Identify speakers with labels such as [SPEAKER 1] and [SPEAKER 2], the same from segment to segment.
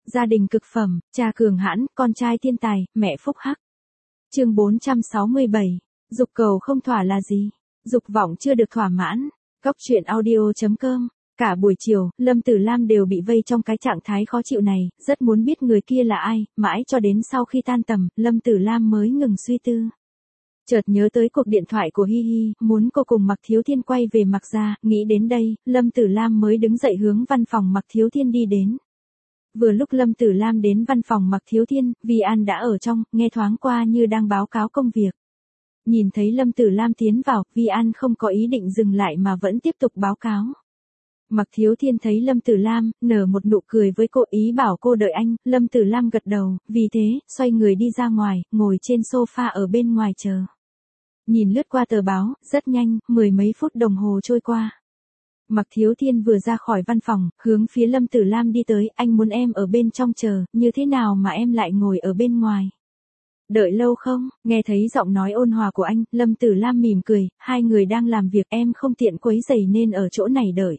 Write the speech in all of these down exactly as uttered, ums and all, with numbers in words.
[SPEAKER 1] Gia đình cực phẩm, cha cường hãn, con trai thiên tài, mẹ phúc hắc. Chương bốn trăm sáu mươi bảy. Dục cầu không thỏa là gì? Dục vọng chưa được thỏa mãn. Góc truyện audio chấm com. Cả buổi chiều, Lâm Tử Lam đều bị vây trong cái trạng thái khó chịu này, rất muốn biết người kia là ai, mãi cho đến sau khi tan tầm, Lâm Tử Lam mới ngừng suy tư. Chợt nhớ tới cuộc điện thoại của Hi Hi, muốn cô cùng Mạc Thiếu Thiên quay về Mạc gia, nghĩ đến đây, Lâm Tử Lam mới đứng dậy hướng văn phòng Mạc Thiếu Thiên đi đến. Vừa lúc Lâm Tử Lam đến văn phòng Mạc Thiếu Thiên, Vi An đã ở trong, nghe thoáng qua như đang báo cáo công việc. Nhìn thấy Lâm Tử Lam tiến vào, Vi An không có ý định dừng lại mà vẫn tiếp tục báo cáo. Mạc Thiếu Thiên thấy Lâm Tử Lam, nở một nụ cười với cô, ý bảo cô đợi anh. Lâm Tử Lam gật đầu, vì thế, xoay người đi ra ngoài, ngồi trên sofa ở bên ngoài chờ. Nhìn lướt qua tờ báo, rất nhanh, mười mấy phút đồng hồ trôi qua. Mạc Thiếu Thiên vừa ra khỏi văn phòng, hướng phía Lâm Tử Lam đi tới, anh muốn em ở bên trong chờ, như thế nào mà em lại ngồi ở bên ngoài? Đợi lâu không? Nghe thấy giọng nói ôn hòa của anh, Lâm Tử Lam mỉm cười, hai người đang làm việc, em không tiện quấy rầy nên ở chỗ này đợi.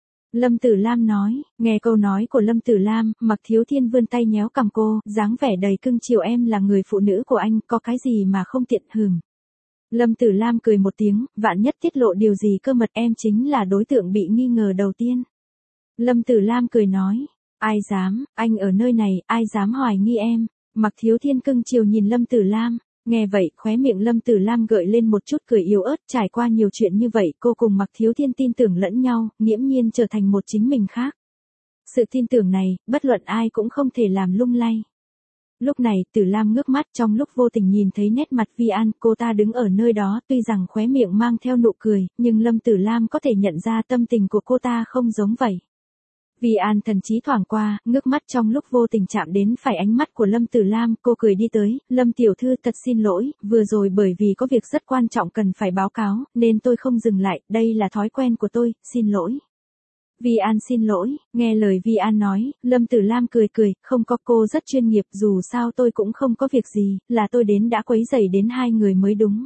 [SPEAKER 1] Lâm Tử Lam nói, nghe câu nói của Lâm Tử Lam, Mạc Thiếu Thiên vươn tay nhéo cằm cô, dáng vẻ đầy cưng chiều, em là người phụ nữ của anh, có cái gì mà không tiện hừm. Lâm Tử Lam cười một tiếng, vạn nhất tiết lộ điều gì cơ mật, em chính là đối tượng bị nghi ngờ đầu tiên. Lâm Tử Lam cười nói, ai dám, anh ở nơi này, ai dám hoài nghi em. Mạc Thiếu Thiên cưng chiều nhìn Lâm Tử Lam, nghe vậy, khóe miệng Lâm Tử Lam gợi lên một chút cười yếu ớt, trải qua nhiều chuyện như vậy, cô cùng Mạc Thiếu Thiên tin tưởng lẫn nhau, nghiễm nhiên trở thành một chính mình khác. Sự tin tưởng này, bất luận ai cũng không thể làm lung lay. Lúc này, Tử Lam ngước mắt, trong lúc vô tình nhìn thấy nét mặt Vi An, cô ta đứng ở nơi đó, tuy rằng khóe miệng mang theo nụ cười, nhưng Lâm Tử Lam có thể nhận ra tâm tình của cô ta không giống vậy. Vi An thần trí thoảng qua, ngước mắt trong lúc vô tình chạm đến phải ánh mắt của Lâm Tử Lam, cô cười đi tới, Lâm tiểu thư thật xin lỗi, vừa rồi bởi vì có việc rất quan trọng cần phải báo cáo, nên tôi không dừng lại, đây là thói quen của tôi, xin lỗi. Vi An xin lỗi, nghe lời Vi An nói, Lâm Tử Lam cười cười, không có, cô rất chuyên nghiệp, dù sao tôi cũng không có việc gì, là tôi đến đã quấy rầy đến hai người mới đúng.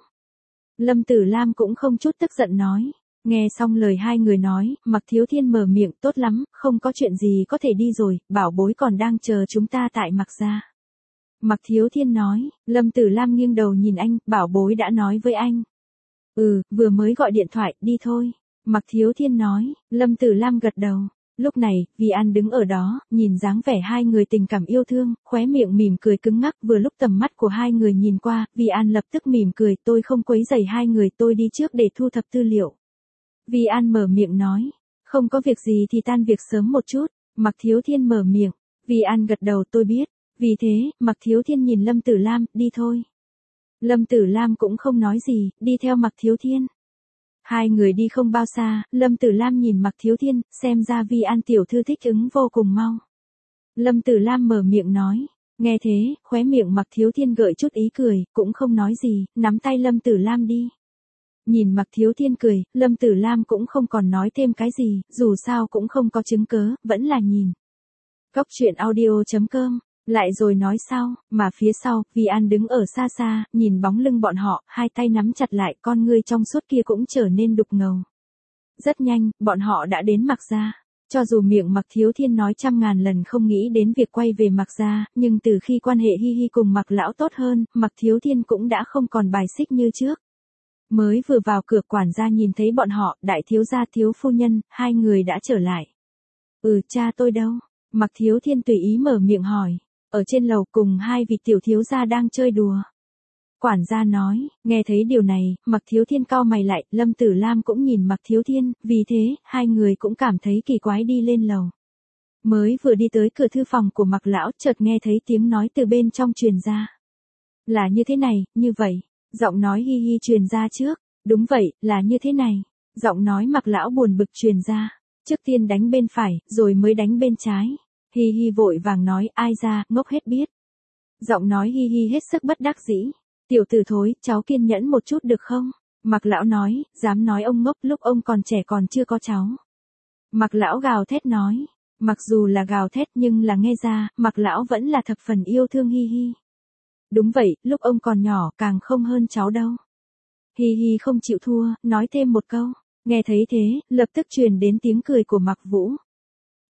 [SPEAKER 1] Lâm Tử Lam cũng không chút tức giận nói. Nghe xong lời hai người nói, Mạc Thiếu Thiên mở miệng, tốt lắm, không có chuyện gì có thể đi rồi, bảo bối còn đang chờ chúng ta tại Mạc gia. Mạc Thiếu Thiên nói, Lâm Tử Lam nghiêng đầu nhìn anh, bảo bối đã nói với anh. Ừ, vừa mới gọi điện thoại, đi thôi. Mạc Thiếu Thiên nói, Lâm Tử Lam gật đầu. Lúc này, Vi An đứng ở đó, nhìn dáng vẻ hai người tình cảm yêu thương, khóe miệng mỉm cười cứng ngắc, vừa lúc tầm mắt của hai người nhìn qua, Vi An lập tức mỉm cười, tôi không quấy rầy hai người, tôi đi trước để thu thập tư liệu. Vi An mở miệng nói, không có việc gì thì tan việc sớm một chút. Mạc Thiếu Thiên mở miệng, Vi An gật đầu, tôi biết. Vì thế, Mạc Thiếu Thiên nhìn Lâm Tử Lam, đi thôi. Lâm Tử Lam cũng không nói gì, đi theo Mạc Thiếu Thiên. Hai người đi không bao xa, Lâm Tử Lam nhìn Mạc Thiếu Thiên, xem ra Vi An tiểu thư thích ứng vô cùng mau. Lâm Tử Lam mở miệng nói, nghe thế, khóe miệng Mạc Thiếu Thiên gợi chút ý cười, cũng không nói gì, nắm tay Lâm Tử Lam đi. Nhìn Mạc Thiếu Thiên cười, Lâm Tử Lam cũng không còn nói thêm cái gì, dù sao cũng không có chứng cớ, vẫn là nhìn. Góc truyện audio chấm com, lại rồi nói sau, mà phía sau, Vi An đứng ở xa xa, nhìn bóng lưng bọn họ, hai tay nắm chặt lại, con ngươi trong suốt kia cũng trở nên đục ngầu. Rất nhanh, bọn họ đã đến Mạc gia. Cho dù miệng Mạc Thiếu Thiên nói trăm ngàn lần không nghĩ đến việc quay về Mạc gia, nhưng từ khi quan hệ Hi Hi cùng Mạc lão tốt hơn, Mạc Thiếu Thiên cũng đã không còn bài xích như trước. Mới vừa vào cửa, quản gia nhìn thấy bọn họ, đại thiếu gia thiếu phu nhân, hai người đã trở lại. Ừ, cha tôi đâu? Mạc Thiếu Thiên tùy ý mở miệng hỏi. Ở trên lầu cùng hai vị tiểu thiếu gia đang chơi đùa. Quản gia nói, nghe thấy điều này, Mạc Thiếu Thiên cau mày lại, Lâm Tử Lam cũng nhìn Mạc Thiếu Thiên, vì thế, hai người cũng cảm thấy kỳ quái đi lên lầu. Mới vừa đi tới cửa thư phòng của Mạc lão, chợt nghe thấy tiếng nói từ bên trong truyền ra. Là như thế này, như vậy. Giọng nói Hi Hi truyền ra trước, đúng vậy, là như thế này. Giọng nói Mạc lão buồn bực truyền ra, trước tiên đánh bên phải, rồi mới đánh bên trái. Hi Hi vội vàng nói, ai ra, ngốc hết biết. Giọng nói Hi Hi hết sức bất đắc dĩ. Tiểu tử thối, cháu kiên nhẫn một chút được không? Mạc lão nói, dám nói ông ngốc, lúc ông còn trẻ còn chưa có cháu. Mạc lão gào thét nói, mặc dù là gào thét nhưng là nghe ra, Mạc lão vẫn là thập phần yêu thương Hi Hi. Đúng vậy, lúc ông còn nhỏ càng không hơn cháu đâu. Hi Hi không chịu thua, nói thêm một câu. Nghe thấy thế, lập tức truyền đến tiếng cười của Mạc Vũ.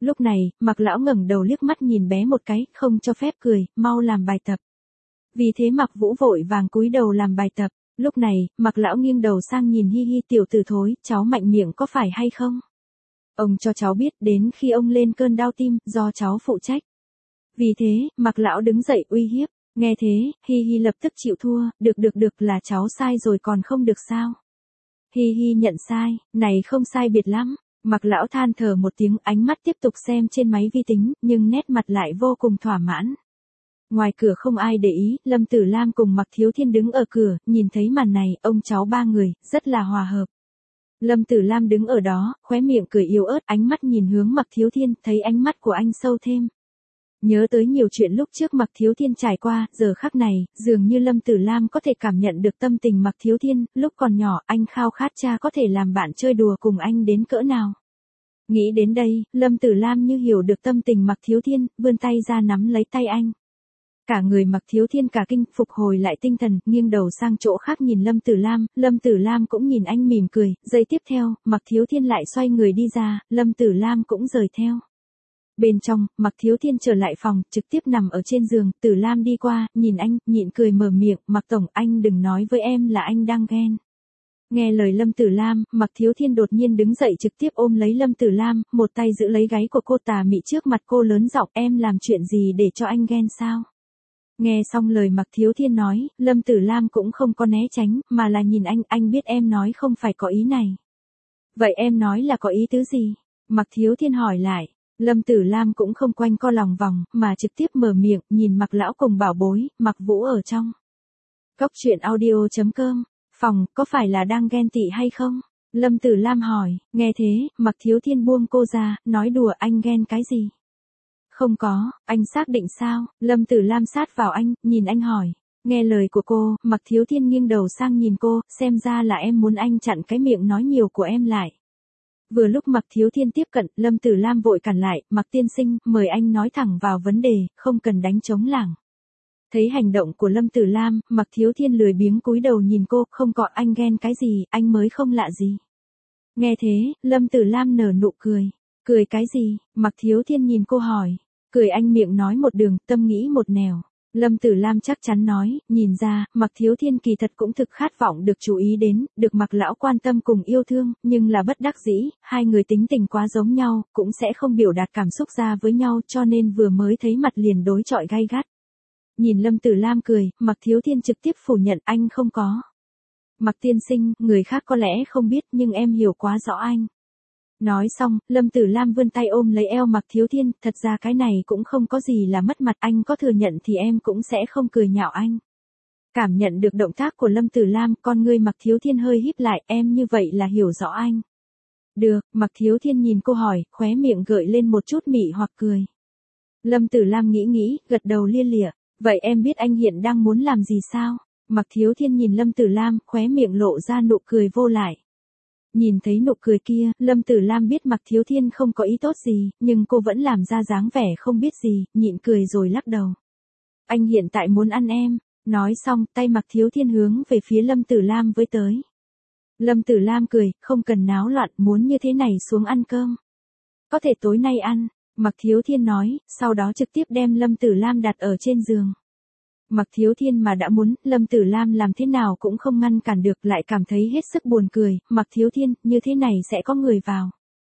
[SPEAKER 1] Lúc này, Mạc lão ngẩng đầu liếc mắt nhìn bé một cái, không cho phép cười, mau làm bài tập. Vì thế Mạc Vũ vội vàng cúi đầu làm bài tập. Lúc này, Mạc lão nghiêng đầu sang nhìn Hi Hi, tiểu tử thối, cháu mạnh miệng có phải hay không? Ông cho cháu biết đến khi ông lên cơn đau tim, do cháu phụ trách. Vì thế, Mạc lão đứng dậy uy hiếp. Nghe thế, Hi Hi lập tức chịu thua, được được được là cháu sai rồi còn không được sao? Hi Hi nhận sai, này không sai biệt lắm. Mạc lão than thở một tiếng, ánh mắt tiếp tục xem trên máy vi tính, nhưng nét mặt lại vô cùng thỏa mãn. Ngoài cửa không ai để ý, Lâm Tử Lam cùng Mạc Thiếu Thiên đứng ở cửa, nhìn thấy màn này, ông cháu ba người, rất là hòa hợp. Lâm Tử Lam đứng ở đó, khóe miệng cười yếu ớt, ánh mắt nhìn hướng Mạc Thiếu Thiên, thấy ánh mắt của anh sâu thêm. Nhớ tới nhiều chuyện lúc trước Mạc Thiếu Thiên trải qua, giờ khắc này, dường như Lâm Tử Lam có thể cảm nhận được tâm tình Mạc Thiếu Thiên, lúc còn nhỏ, anh khao khát cha có thể làm bạn chơi đùa cùng anh đến cỡ nào. Nghĩ đến đây, Lâm Tử Lam như hiểu được tâm tình Mạc Thiếu Thiên, vươn tay ra nắm lấy tay anh. Cả người Mạc Thiếu Thiên cả kinh, phục hồi lại tinh thần, nghiêng đầu sang chỗ khác nhìn Lâm Tử Lam, Lâm Tử Lam cũng nhìn anh mỉm cười, giây tiếp theo, Mạc Thiếu Thiên lại xoay người đi ra, Lâm Tử Lam cũng rời theo. Bên trong, Mạc Thiếu Thiên trở lại phòng, trực tiếp nằm ở trên giường, Tử Lam đi qua, nhìn anh, nhịn cười mở miệng, Mạc Tổng, anh đừng nói với em là anh đang ghen. Nghe lời Lâm Tử Lam, Mạc Thiếu Thiên đột nhiên đứng dậy trực tiếp ôm lấy Lâm Tử Lam, một tay giữ lấy gáy của cô, tà mị trước mặt cô lớn giọng, em làm chuyện gì để cho anh ghen sao? Nghe xong lời Mạc Thiếu Thiên nói, Lâm Tử Lam cũng không có né tránh, mà là nhìn anh, anh biết em nói không phải có ý này. Vậy em nói là có ý tứ gì? Mạc Thiếu Thiên hỏi lại. Lâm Tử Lam cũng không quanh co lòng vòng, mà trực tiếp mở miệng, nhìn Mạc lão cùng bảo bối, Mạc Vũ ở trong. Cốc truyện audio chấm com, phòng, có phải là đang ghen tị hay không? Lâm Tử Lam hỏi, nghe thế, Mạc Thiếu Thiên buông cô ra, nói đùa, anh ghen cái gì? Không có, anh xác định sao? Lâm Tử Lam sát vào anh, nhìn anh hỏi. Nghe lời của cô, Mạc Thiếu Thiên nghiêng đầu sang nhìn cô, xem ra là em muốn anh chặn cái miệng nói nhiều của em lại. Vừa lúc Mạc Thiếu Thiên tiếp cận, Lâm Tử Lam vội cản lại, Mạc tiên sinh, mời anh nói thẳng vào vấn đề, không cần đánh trống lảng. Thấy hành động của Lâm Tử Lam, Mạc Thiếu Thiên lười biếng cúi đầu nhìn cô, không có, anh ghen cái gì, anh mới không lạ gì. Nghe thế, Lâm Tử Lam nở nụ cười. Cười cái gì? Mạc Thiếu Thiên nhìn cô hỏi. Cười anh miệng nói một đường, tâm nghĩ một nẻo. Lâm Tử Lam chắc chắn nói, nhìn ra, Mạc Thiếu Thiên kỳ thật cũng thực khát vọng được chú ý đến, được Mạc lão quan tâm cùng yêu thương, nhưng là bất đắc dĩ, hai người tính tình quá giống nhau, cũng sẽ không biểu đạt cảm xúc ra với nhau, cho nên vừa mới thấy mặt liền đối chọi gay gắt. Nhìn Lâm Tử Lam cười, Mạc Thiếu Thiên trực tiếp phủ nhận anh không có. Mạc tiên sinh, người khác có lẽ không biết nhưng em hiểu quá rõ anh. Nói xong, Lâm Tử Lam vươn tay ôm lấy eo Mạc Thiếu Thiên, thật ra cái này cũng không có gì là mất mặt, anh có thừa nhận thì em cũng sẽ không cười nhạo anh. Cảm nhận được động tác của Lâm Tử Lam, con ngươi Mạc Thiếu Thiên hơi híp lại, em như vậy là hiểu rõ anh. Được, Mạc Thiếu Thiên nhìn cô hỏi, khóe miệng gợi lên một chút mị hoặc cười. Lâm Tử Lam nghĩ nghĩ, gật đầu lia lịa, vậy em biết anh hiện đang muốn làm gì sao? Mạc Thiếu Thiên nhìn Lâm Tử Lam, khóe miệng lộ ra nụ cười vô lại. Nhìn thấy nụ cười kia, Lâm Tử Lam biết Mạc Thiếu Thiên không có ý tốt gì, nhưng cô vẫn làm ra dáng vẻ không biết gì, nhịn cười rồi lắc đầu. Anh hiện tại muốn ăn em. Nói xong, tay Mạc Thiếu Thiên hướng về phía Lâm Tử Lam với tới. Lâm Tử Lam cười, không cần náo loạn, muốn như thế này xuống ăn cơm. Có thể tối nay ăn, Mạc Thiếu Thiên nói, sau đó trực tiếp đem Lâm Tử Lam đặt ở trên giường. Mạc Thiếu Thiên mà đã muốn, Lâm Tử Lam làm thế nào cũng không ngăn cản được, lại cảm thấy hết sức buồn cười, Mạc Thiếu Thiên, như thế này sẽ có người vào.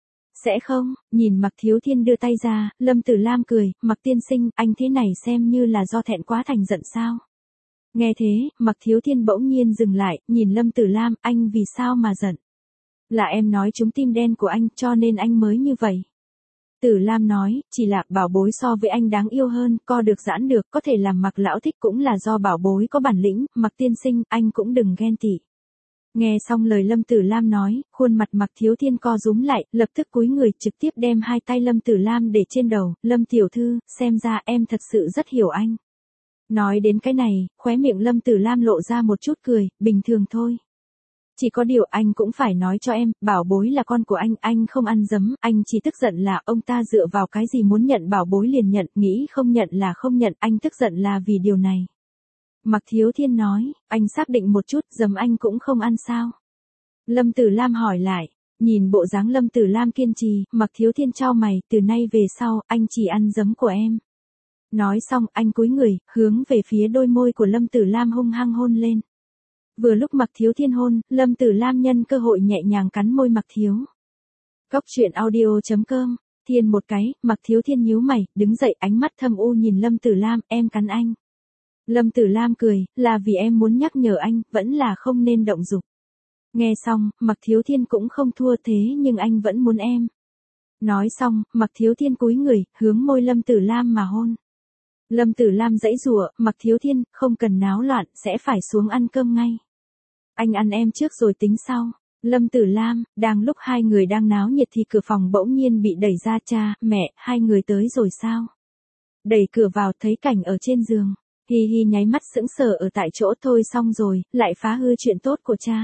[SPEAKER 1] Sẽ không, nhìn Mạc Thiếu Thiên đưa tay ra, Lâm Tử Lam cười, Mạc tiên sinh, anh thế này xem như là do thẹn quá thành giận sao. Nghe thế, Mạc Thiếu Thiên bỗng nhiên dừng lại, nhìn Lâm Tử Lam, anh vì sao mà giận? Là em nói trúng tim đen của anh, cho nên anh mới như vậy. Tử Lam nói, chỉ là bảo bối so với anh đáng yêu hơn, co được giãn được, có thể làm Mạc lão thích cũng là do bảo bối có bản lĩnh, Mạc tiên sinh, anh cũng đừng ghen tị. Nghe xong lời Lâm Tử Lam nói, khuôn mặt Mạc Thiếu Thiên co rúm lại, lập tức cúi người trực tiếp đem hai tay Lâm Tử Lam để trên đầu, Lâm tiểu thư, xem ra em thật sự rất hiểu anh. Nói đến cái này, khóe miệng Lâm Tử Lam lộ ra một chút cười, bình thường thôi. Chỉ có điều anh cũng phải nói cho em, bảo bối là con của anh, anh không ăn dấm, anh chỉ tức giận là ông ta dựa vào cái gì muốn nhận bảo bối liền nhận, nghĩ không nhận là không nhận, anh tức giận là vì điều này. Mạc Thiếu Thiên nói, anh xác định một chút, dấm anh cũng không ăn sao? Lâm Tử Lam hỏi lại, Nhìn bộ dáng Lâm Tử Lam kiên trì, Mặc Thiếu Thiên chau mày, từ nay về sau, anh chỉ ăn giấm của em. Nói xong, anh cúi người, hướng về phía đôi môi của Lâm Tử Lam hung hăng hôn lên. Vừa lúc Mặc Thiếu Thiên hôn, Lâm Tử Lam nhân cơ hội nhẹ nhàng cắn môi Mặc Thiếu. Cóc truyện audio chấm com, Thiên một cái, Mặc Thiếu Thiên nhíu mày, đứng dậy ánh mắt thâm u nhìn Lâm Tử Lam, em cắn anh. Lâm Tử Lam cười, là vì em muốn nhắc nhở anh, vẫn là không nên động dục. Nghe xong, Mặc Thiếu Thiên cũng không thua thế nhưng anh vẫn muốn em. Nói xong, Mặc Thiếu Thiên cúi người, hướng môi Lâm Tử Lam mà hôn. Lâm Tử Lam giãy giụa, Mặc Thiếu Thiên, không cần náo loạn, sẽ phải xuống ăn cơm ngay. Anh ăn em trước rồi tính sau. Lâm Tử Lam, đang lúc hai người đang náo nhiệt thì cửa phòng bỗng nhiên bị đẩy ra, cha, mẹ, hai người tới rồi sao? Đẩy cửa vào thấy cảnh ở trên giường. Hi Hi nháy mắt sững sờ ở tại chỗ, thôi xong rồi, lại phá hư chuyện tốt của cha.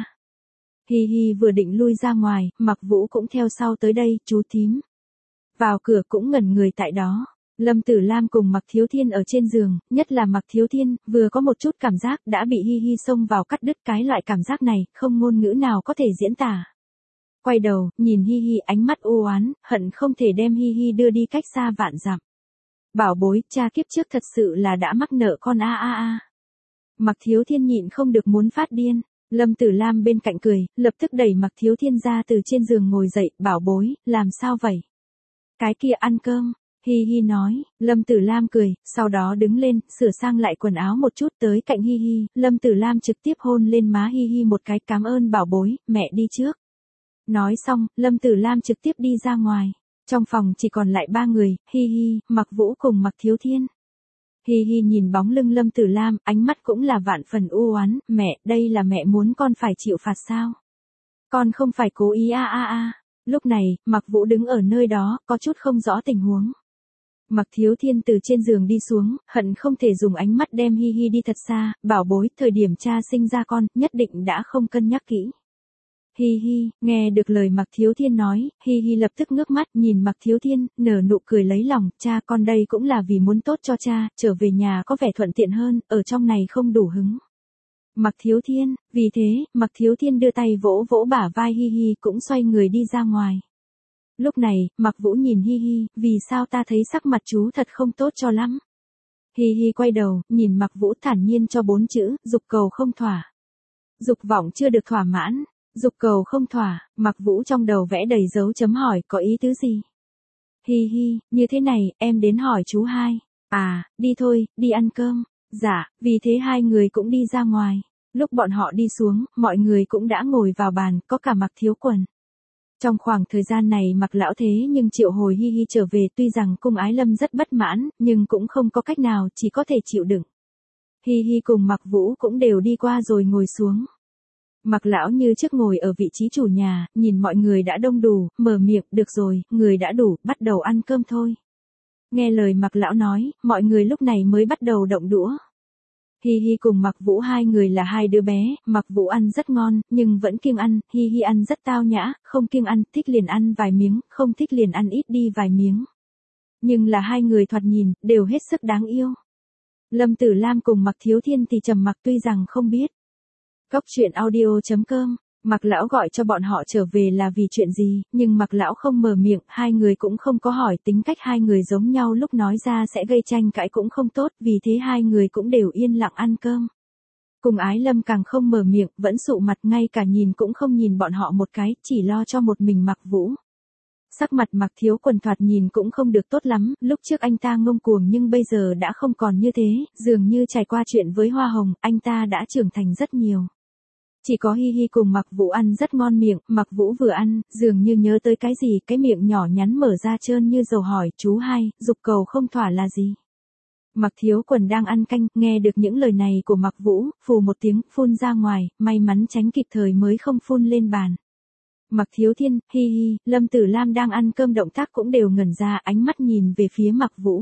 [SPEAKER 1] Hi Hi vừa định lui ra ngoài, Mặc Vũ cũng theo sau tới đây, chú thím. Vào cửa cũng ngẩn người tại đó. Lâm Tử Lam cùng Mặc Thiếu Thiên ở trên giường, nhất là Mặc Thiếu Thiên, vừa có một chút cảm giác đã bị Hi Hi xông vào cắt đứt, cái loại cảm giác này, không ngôn ngữ nào có thể diễn tả. Quay đầu, nhìn Hi Hi ánh mắt u oán, hận không thể đem Hi Hi đưa đi cách xa vạn dặm. Bảo bối, cha kiếp trước thật sự là đã mắc nợ con a a a. Mặc Thiếu Thiên nhịn không được muốn phát điên. Lâm Tử Lam bên cạnh cười, lập tức đẩy Mặc Thiếu Thiên ra từ trên giường ngồi dậy, bảo bối, làm sao vậy? Cái kia ăn cơm. Hi Hi nói. Lâm Tử Lam cười, sau đó đứng lên, sửa sang lại quần áo một chút, tới cạnh Hi Hi, Lâm Tử Lam trực tiếp hôn lên má Hi Hi một cái, cảm ơn bảo bối, mẹ đi trước. Nói xong, Lâm Tử Lam trực tiếp đi ra ngoài. Trong phòng chỉ còn lại ba người, Hi Hi, Mặc Vũ cùng Mặc Thiếu Thiên. Hi Hi nhìn bóng lưng Lâm Tử Lam, ánh mắt cũng là vạn phần u oán, mẹ, đây là mẹ muốn con phải chịu phạt sao? Con không phải cố ý a a a. Lúc này, Mặc Vũ đứng ở nơi đó, có chút không rõ tình huống. Mặc Thiếu Thiên từ trên giường đi xuống, hận không thể dùng ánh mắt đem Hi Hi đi thật xa, bảo bối, thời điểm cha sinh ra con, nhất định đã không cân nhắc kỹ. Hi Hi, nghe được lời Mặc Thiếu Thiên nói, Hi Hi lập tức ngước mắt nhìn Mặc Thiếu Thiên, nở nụ cười lấy lòng, cha con đây cũng là vì muốn tốt cho cha, trở về nhà có vẻ thuận tiện hơn, ở trong này không đủ hứng. Mặc Thiếu Thiên, vì thế, Mặc Thiếu Thiên đưa tay vỗ vỗ bả vai Hi Hi cũng xoay người đi ra ngoài. Lúc này, Mặc Vũ nhìn Hi Hi, vì sao ta thấy sắc mặt chú thật không tốt cho lắm. Hi Hi quay đầu, nhìn Mặc Vũ thản nhiên cho bốn chữ, dục cầu không thỏa. Dục vọng chưa được thỏa mãn. Dục cầu không thỏa, Mặc Vũ trong đầu vẽ đầy dấu chấm hỏi, có ý tứ gì? Hi Hi, như thế này, em đến hỏi chú hai. À, đi thôi, đi ăn cơm. Dạ, vì thế hai người cũng đi ra ngoài. Lúc bọn họ đi xuống, mọi người cũng đã ngồi vào bàn, có cả Mặc Thiếu Quần. Trong khoảng thời gian này Mặc lão thế nhưng triệu hồi Hi Hi trở về, tuy rằng cung Ái Lâm rất bất mãn, nhưng cũng không có cách nào, chỉ có thể chịu đựng. Hi Hi cùng Mặc Vũ cũng đều đi qua rồi ngồi xuống. Mặc lão như trước ngồi ở vị trí chủ nhà, nhìn mọi người đã đông đủ, mở miệng, được rồi, người đã đủ, bắt đầu ăn cơm thôi. Nghe lời Mặc lão nói, mọi người lúc này mới bắt đầu động đũa. Hi Hi cùng Mặc Vũ hai người là hai đứa bé, Mặc Vũ ăn rất ngon, nhưng vẫn kiêng ăn, Hi Hi ăn rất tao nhã, không kiêng ăn, thích liền ăn vài miếng, không thích liền ăn ít đi vài miếng. Nhưng là hai người thoạt nhìn, đều hết sức đáng yêu. Lâm Tử Lam cùng Mặc Thiếu Thiên thì trầm mặc, tuy rằng không biết. Cóc truyện audio chấm com, Mặc lão gọi cho bọn họ trở về là vì chuyện gì, nhưng Mặc lão không mở miệng, hai người cũng không có hỏi, tính cách hai người giống nhau lúc nói ra sẽ gây tranh cãi cũng không tốt, vì thế hai người cũng đều yên lặng ăn cơm. Cùng Ái Lâm càng không mở miệng, vẫn sụ mặt, ngay cả nhìn cũng không nhìn bọn họ một cái, chỉ lo cho một mình Mặc Vũ. Sắc mặt Mặc Thiếu Quần thoạt nhìn cũng không được tốt lắm, lúc trước anh ta ngông cuồng nhưng bây giờ đã không còn như thế, dường như trải qua chuyện với Hoa Hồng, anh ta đã trưởng thành rất nhiều. Chỉ có Hi Hi cùng Mặc Vũ ăn rất ngon miệng, Mặc Vũ vừa ăn, dường như nhớ tới cái gì, cái miệng nhỏ nhắn mở ra trơn như dầu hỏi, chú hai, dục cầu không thỏa là gì? Mặc Thiếu Quần đang ăn canh, nghe được những lời này của Mặc Vũ, phù một tiếng, phun ra ngoài, may mắn tránh kịp thời mới không phun lên bàn. Mặc Thiếu Thiên, Hi Hi, Lâm Tử Lam đang ăn cơm động tác cũng đều ngẩn ra, ánh mắt nhìn về phía Mặc Vũ.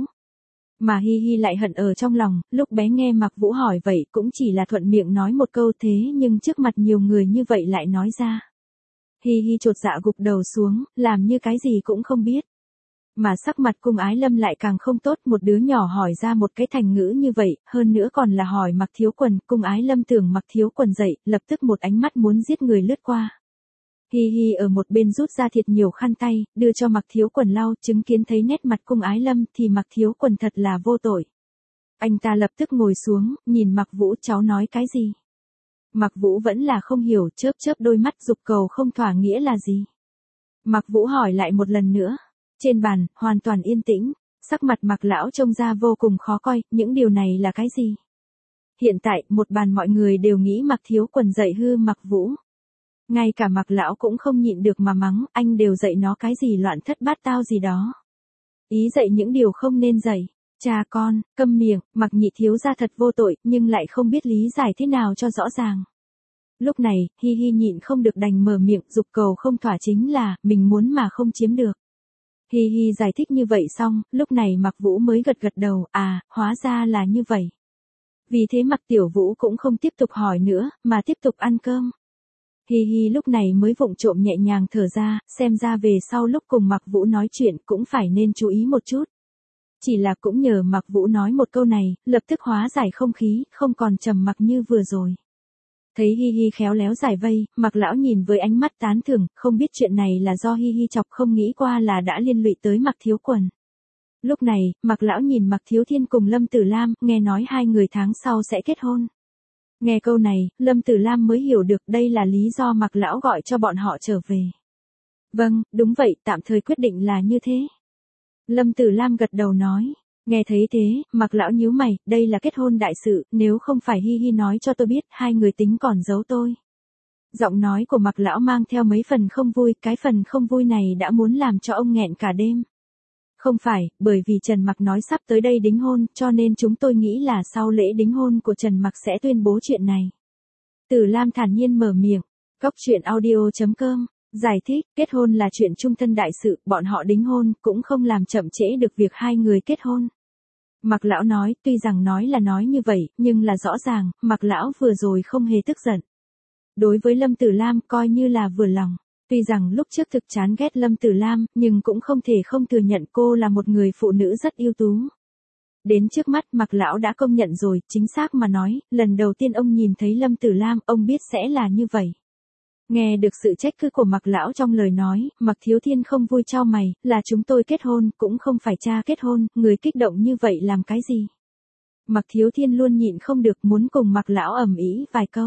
[SPEAKER 1] Mà Hi Hi lại hận ở trong lòng, lúc bé nghe Mặc Vũ hỏi vậy cũng chỉ là thuận miệng nói một câu thế nhưng trước mặt nhiều người như vậy lại nói ra. Hi Hi chột dạ gục đầu xuống, làm như cái gì cũng không biết. Mà sắc mặt Cung Ái Lâm lại càng không tốt, một đứa nhỏ hỏi ra một cái thành ngữ như vậy, hơn nữa còn là hỏi Mặc Thiếu Quần, Cung Ái Lâm tưởng Mặc Thiếu Quần dậy, lập tức một ánh mắt muốn giết người lướt qua. Hi Hi ở một bên rút ra thiệt nhiều khăn tay, đưa cho Mạc Thiếu Quần lau, chứng kiến thấy nét mặt Cung Ái Lâm thì Mạc Thiếu Quần thật là vô tội. Anh ta lập tức ngồi xuống, nhìn Mạc Vũ, cháu nói cái gì? Mạc Vũ vẫn là không hiểu, chớp chớp đôi mắt, dục cầu không thỏa nghĩa là gì? Mạc Vũ hỏi lại một lần nữa. Trên bàn, hoàn toàn yên tĩnh, sắc mặt Mạc lão trông ra vô cùng khó coi, những điều này là cái gì? Hiện tại, một bàn mọi người đều nghĩ Mạc Thiếu Quần dạy hư Mạc Vũ. Ngay cả Mạc lão cũng không nhịn được mà mắng, anh đều dạy nó cái gì loạn thất bát tao gì đó. Ý dạy những điều không nên dạy. Cha con, câm miệng, Mạc nhị thiếu gia thật vô tội, nhưng lại không biết lý giải thế nào cho rõ ràng. Lúc này, Hi Hi nhịn không được đành mở miệng, dục cầu không thỏa chính là, mình muốn mà không chiếm được. Hi Hi giải thích như vậy xong, lúc này Mạc Vũ mới gật gật đầu, à, hóa ra là như vậy. Vì thế Mạc Tiểu Vũ cũng không tiếp tục hỏi nữa, mà tiếp tục ăn cơm. Hi Hi lúc này mới vụng trộm nhẹ nhàng thở ra, xem ra về sau lúc cùng Mạc Vũ nói chuyện cũng phải nên chú ý một chút. Chỉ là cũng nhờ Mạc Vũ nói một câu này, lập tức hóa giải không khí, không còn trầm mặc như vừa rồi. Thấy Hi Hi khéo léo giải vây, Mạc lão nhìn với ánh mắt tán thưởng, không biết chuyện này là do Hi Hi chọc không nghĩ qua là đã liên lụy tới Mạc Thiếu Quần. Lúc này, Mạc lão nhìn Mạc Thiếu Thiên cùng Lâm Tử Lam, nghe nói hai người tháng sau sẽ kết hôn. Nghe câu này, Lâm Tử Lam mới hiểu được đây là lý do Mạc lão gọi cho bọn họ trở về. Vâng, đúng vậy, tạm thời quyết định là như thế. Lâm Tử Lam gật đầu nói. Nghe thấy thế, Mạc lão nhíu mày, đây là kết hôn đại sự, nếu không phải Hi Hi nói cho tôi biết, hai người tính còn giấu tôi. Giọng nói của Mạc lão mang theo mấy phần không vui, cái phần không vui này đã muốn làm cho ông nghẹn cả đêm. Không phải, bởi vì Trần Mặc nói sắp tới đây đính hôn, cho nên chúng tôi nghĩ là sau lễ đính hôn của Trần Mặc sẽ tuyên bố chuyện này. Tử Lam thản nhiên mở miệng. Cóc truyện audio chấm com giải thích, kết hôn là chuyện chung thân đại sự, bọn họ đính hôn cũng không làm chậm trễ được việc hai người kết hôn. Mạc lão nói, tuy rằng nói là nói như vậy, nhưng là rõ ràng, Mạc lão vừa rồi không hề tức giận. Đối với Lâm Tử Lam coi như là vừa lòng. Tuy rằng lúc trước thực chán ghét Lâm Tử Lam, nhưng cũng không thể không thừa nhận cô là một người phụ nữ rất ưu tú. Đến trước mắt Mạc lão đã công nhận rồi, chính xác mà nói, lần đầu tiên ông nhìn thấy Lâm Tử Lam, ông biết sẽ là như vậy. Nghe được sự trách cứ của Mạc lão trong lời nói, Mạc Thiếu Thiên không vui chau mày, là chúng tôi kết hôn, cũng không phải cha kết hôn, người kích động như vậy làm cái gì? Mạc Thiếu Thiên luôn nhịn không được muốn cùng Mạc lão ầm ĩ vài câu.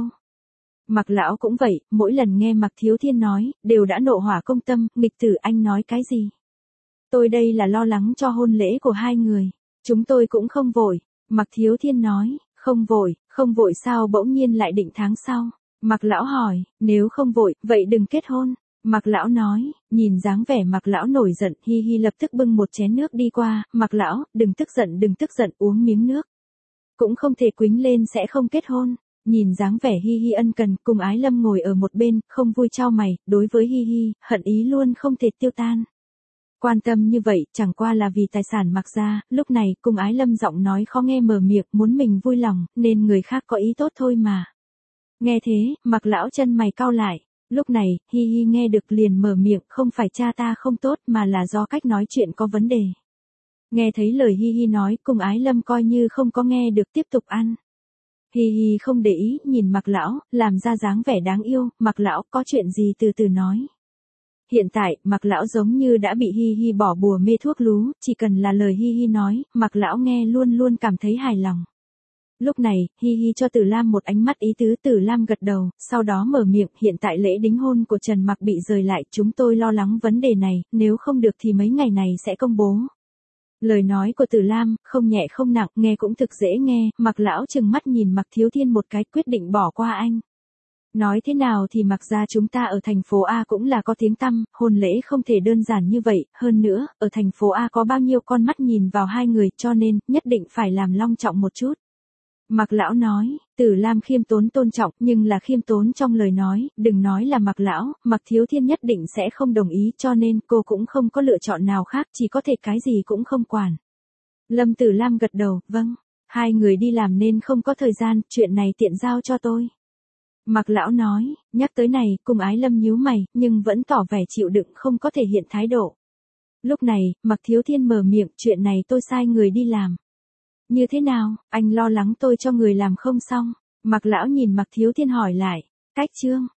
[SPEAKER 1] Mạc lão cũng vậy, mỗi lần nghe Mạc Thiếu Thiên nói, đều đã nộ hỏa công tâm, nghịch tử anh nói cái gì? Tôi đây là lo lắng cho hôn lễ của hai người, chúng tôi cũng không vội. Mạc Thiếu Thiên nói, không vội, không vội sao bỗng nhiên lại định tháng sau? Mạc lão hỏi, nếu không vội, vậy đừng kết hôn. Mạc lão nói, nhìn dáng vẻ Mạc lão nổi giận, Hi Hi lập tức bưng một chén nước đi qua, Mạc lão, đừng tức giận đừng tức giận, uống miếng nước. Cũng không thể quýnh lên sẽ không kết hôn. Nhìn dáng vẻ Hi Hi ân cần, cùng Ái Lâm ngồi ở một bên, không vui chau mày, đối với Hi Hi, hận ý luôn không thể tiêu tan. Quan tâm như vậy, chẳng qua là vì tài sản Mạc gia, lúc này, cùng Ái Lâm giọng nói khó nghe mở miệng, muốn mình vui lòng, nên người khác có ý tốt thôi mà. Nghe thế, Mạc lão chân mày cau lại, lúc này, Hi Hi nghe được liền mở miệng, không phải cha ta không tốt mà là do cách nói chuyện có vấn đề. Nghe thấy lời Hi Hi nói, cùng Ái Lâm coi như không có nghe được tiếp tục ăn. Hi Hi không để ý, nhìn Mạc lão, làm ra dáng vẻ đáng yêu, Mạc lão có chuyện gì từ từ nói. Hiện tại, Mạc lão giống như đã bị Hi Hi bỏ bùa mê thuốc lú, chỉ cần là lời Hi Hi nói, Mạc lão nghe luôn luôn cảm thấy hài lòng. Lúc này, Hi Hi cho Tử Lam một ánh mắt ý tứ, Tử Lam gật đầu, sau đó mở miệng, hiện tại lễ đính hôn của Trần Mặc bị rời lại, chúng tôi lo lắng vấn đề này, nếu không được thì mấy ngày này sẽ công bố. Lời nói của Tử Lam, không nhẹ không nặng, nghe cũng thực dễ nghe, Mạc lão trừng mắt nhìn Mạc Thiếu Thiên một cái, quyết định bỏ qua anh. Nói thế nào thì Mạc gia chúng ta ở thành phố A cũng là có tiếng tăm, hôn lễ không thể đơn giản như vậy, hơn nữa, ở thành phố A có bao nhiêu con mắt nhìn vào hai người, cho nên, nhất định phải làm long trọng một chút. Mạc lão nói, Tử Lam khiêm tốn tôn trọng, nhưng là khiêm tốn trong lời nói, đừng nói là Mạc lão, Mạc Thiếu Thiên nhất định sẽ không đồng ý, cho nên cô cũng không có lựa chọn nào khác, chỉ có thể cái gì cũng không quản. Lâm Tử Lam gật đầu, vâng, hai người đi làm nên không có thời gian, chuyện này tiện giao cho tôi. Mạc lão nói, nhắc tới này, cùng Ái Lâm nhíu mày, nhưng vẫn tỏ vẻ chịu đựng không có thể hiện thái độ. Lúc này, Mạc Thiếu Thiên mở miệng, chuyện này tôi sai người đi làm. Như thế nào, anh lo lắng tôi cho người làm không xong? Mạc lão nhìn Mạc Thiếu Thiên hỏi lại, cách chương,